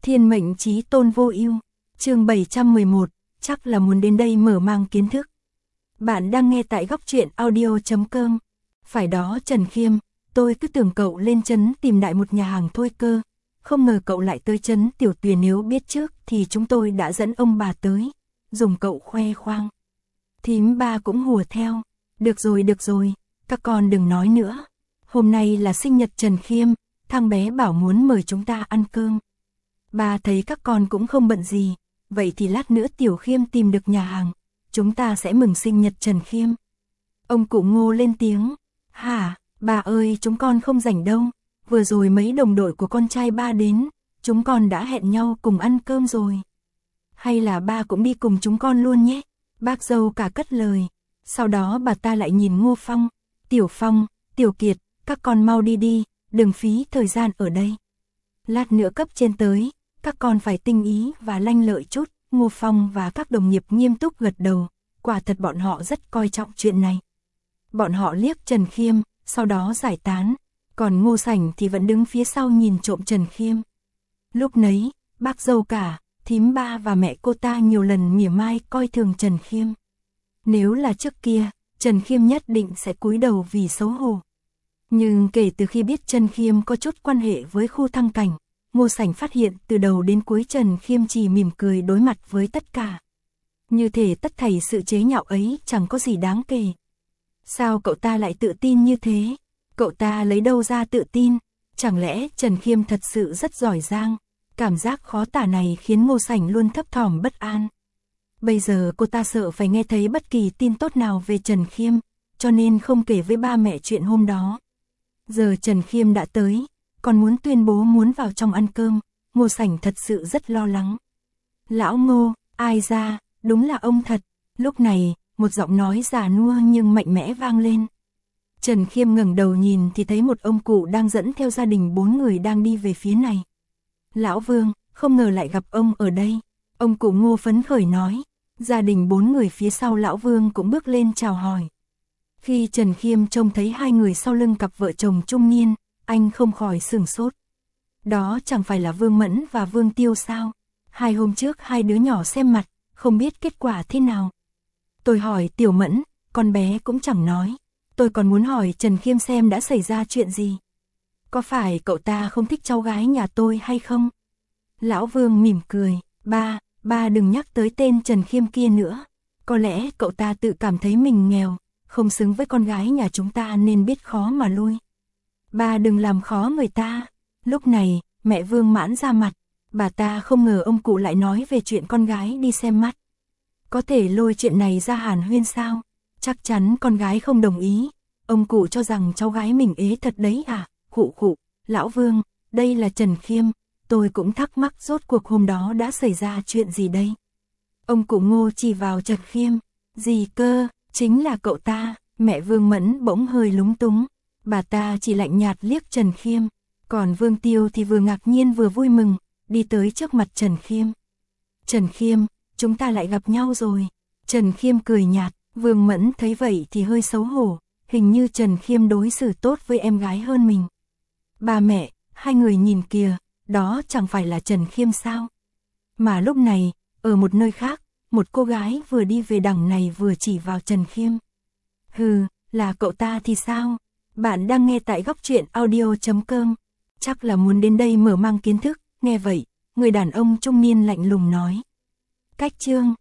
Thiên mệnh chí tôn vô ưu, chương 711, chắc là muốn đến đây mở mang kiến thức. Bạn đang nghe tại góc truyện audio.com. Phải đó Trần Khiêm, tôi cứ tưởng cậu lên trấn tìm đại một nhà hàng thôi cơ. Không ngờ cậu lại tới trấn Tiểu Tuyền, nếu biết trước thì chúng tôi đã dẫn ông bà tới, dùng cậu khoe khoang. Thím ba cũng hùa theo. Được rồi, các con đừng nói nữa. Hôm nay là sinh nhật Trần Khiêm, thằng bé bảo muốn mời chúng ta ăn cơm. Ba thấy các con cũng không bận gì, vậy thì lát nữa Tiểu Khiêm tìm được nhà hàng, chúng ta sẽ mừng sinh nhật Trần Khiêm. Ông cụ Ngô lên tiếng, hả, bà ơi chúng con không rảnh đâu, vừa rồi mấy đồng đội của con trai ba đến, chúng con đã hẹn nhau cùng ăn cơm rồi. Hay là ba cũng đi cùng chúng con luôn nhé, bác dâu cả cất lời. Sau đó bà ta lại nhìn Ngô Phong, Tiểu Kiệt, các con mau đi đi, đừng phí thời gian ở đây. Lát nữa cấp trên tới, các con phải tinh ý và lanh lợi chút. Ngô Phong và các đồng nghiệp nghiêm túc gật đầu, quả thật bọn họ rất coi trọng chuyện này. Bọn họ liếc Trần Khiêm, sau đó giải tán, còn Ngô Sảnh thì vẫn đứng phía sau nhìn trộm Trần Khiêm. Lúc nấy, bác dâu cả, thím ba và mẹ cô ta nhiều lần mỉa mai coi thường Trần Khiêm. Nếu là trước kia, Trần Khiêm nhất định sẽ cúi đầu vì xấu hổ. Nhưng kể từ khi biết Trần Khiêm có chút quan hệ với khu thăng cảnh, Ngô Sảnh phát hiện từ đầu đến cuối Trần Khiêm chỉ mỉm cười đối mặt với tất cả. Như thể tất thảy sự chế nhạo ấy chẳng có gì đáng kể. Sao cậu ta lại tự tin như thế? Cậu ta lấy đâu ra tự tin? Chẳng lẽ Trần Khiêm thật sự rất giỏi giang? Cảm giác khó tả này khiến Ngô Sảnh luôn thấp thỏm bất an. Bây giờ cô ta sợ phải nghe thấy bất kỳ tin tốt nào về Trần Khiêm, cho nên không kể với ba mẹ chuyện hôm đó. Giờ Trần Khiêm đã tới, còn muốn tuyên bố muốn vào trong ăn cơm, Ngô Sảnh thật sự rất lo lắng. Lão Ngô, ai ra, đúng là ông thật. Lúc này, một giọng nói già nua nhưng mạnh mẽ vang lên. Trần Khiêm ngẩng đầu nhìn thì thấy một ông cụ đang dẫn theo gia đình 4 người đang đi về phía này. Lão Vương, không ngờ lại gặp ông ở đây. Ông cụ Ngô phấn khởi nói. Gia đình 4 người phía sau Lão Vương cũng bước lên chào hỏi. Khi Trần Khiêm trông thấy hai người sau lưng cặp vợ chồng trung niên, anh không khỏi sửng sốt. Đó chẳng phải là Vương Mẫn và Vương Tiêu sao? 2 hôm trước hai đứa nhỏ xem mặt, không biết kết quả thế nào. Tôi hỏi Tiểu Mẫn, con bé cũng chẳng nói. Tôi còn muốn hỏi Trần Khiêm xem đã xảy ra chuyện gì. Có phải cậu ta không thích cháu gái nhà tôi hay không? Lão Vương mỉm cười, ba đừng nhắc tới tên Trần Khiêm kia nữa. Có lẽ cậu ta tự cảm thấy mình nghèo, không xứng với con gái nhà chúng ta nên biết khó mà lui. Ba đừng làm khó người ta. Lúc này, mẹ Vương Mãn ra mặt, bà ta không ngờ ông cụ lại nói về chuyện con gái đi xem mắt. Có thể lôi chuyện này ra hàn huyên sao? Chắc chắn con gái không đồng ý. Ông cụ cho rằng cháu gái mình ế thật đấy à? Khụ, Lão Vương, đây là Trần Khiêm, tôi cũng thắc mắc rốt cuộc hôm đó đã xảy ra chuyện gì đây? Ông cụ Ngô chỉ vào Trần Khiêm, gì cơ, chính là cậu ta. Mẹ Vương Mẫn bỗng hơi lúng túng, bà ta chỉ lạnh nhạt liếc Trần Khiêm, còn Vương Tiêu thì vừa ngạc nhiên vừa vui mừng, đi tới trước mặt Trần Khiêm. Trần Khiêm, chúng ta lại gặp nhau rồi. Trần Khiêm cười nhạt, Vương Mẫn thấy vậy thì hơi xấu hổ, hình như Trần Khiêm đối xử tốt với em gái hơn mình. Ba mẹ, hai người nhìn kìa, đó chẳng phải là Trần Khiêm sao? Mà lúc này, ở một nơi khác, một cô gái vừa đi về đằng này vừa chỉ vào Trần Khiêm. Hừ, là cậu ta thì sao? Bạn đang nghe tại góc truyện audio.com. Chắc là muốn đến đây mở mang kiến thức. Nghe vậy, người đàn ông trung niên lạnh lùng nói. Cách chương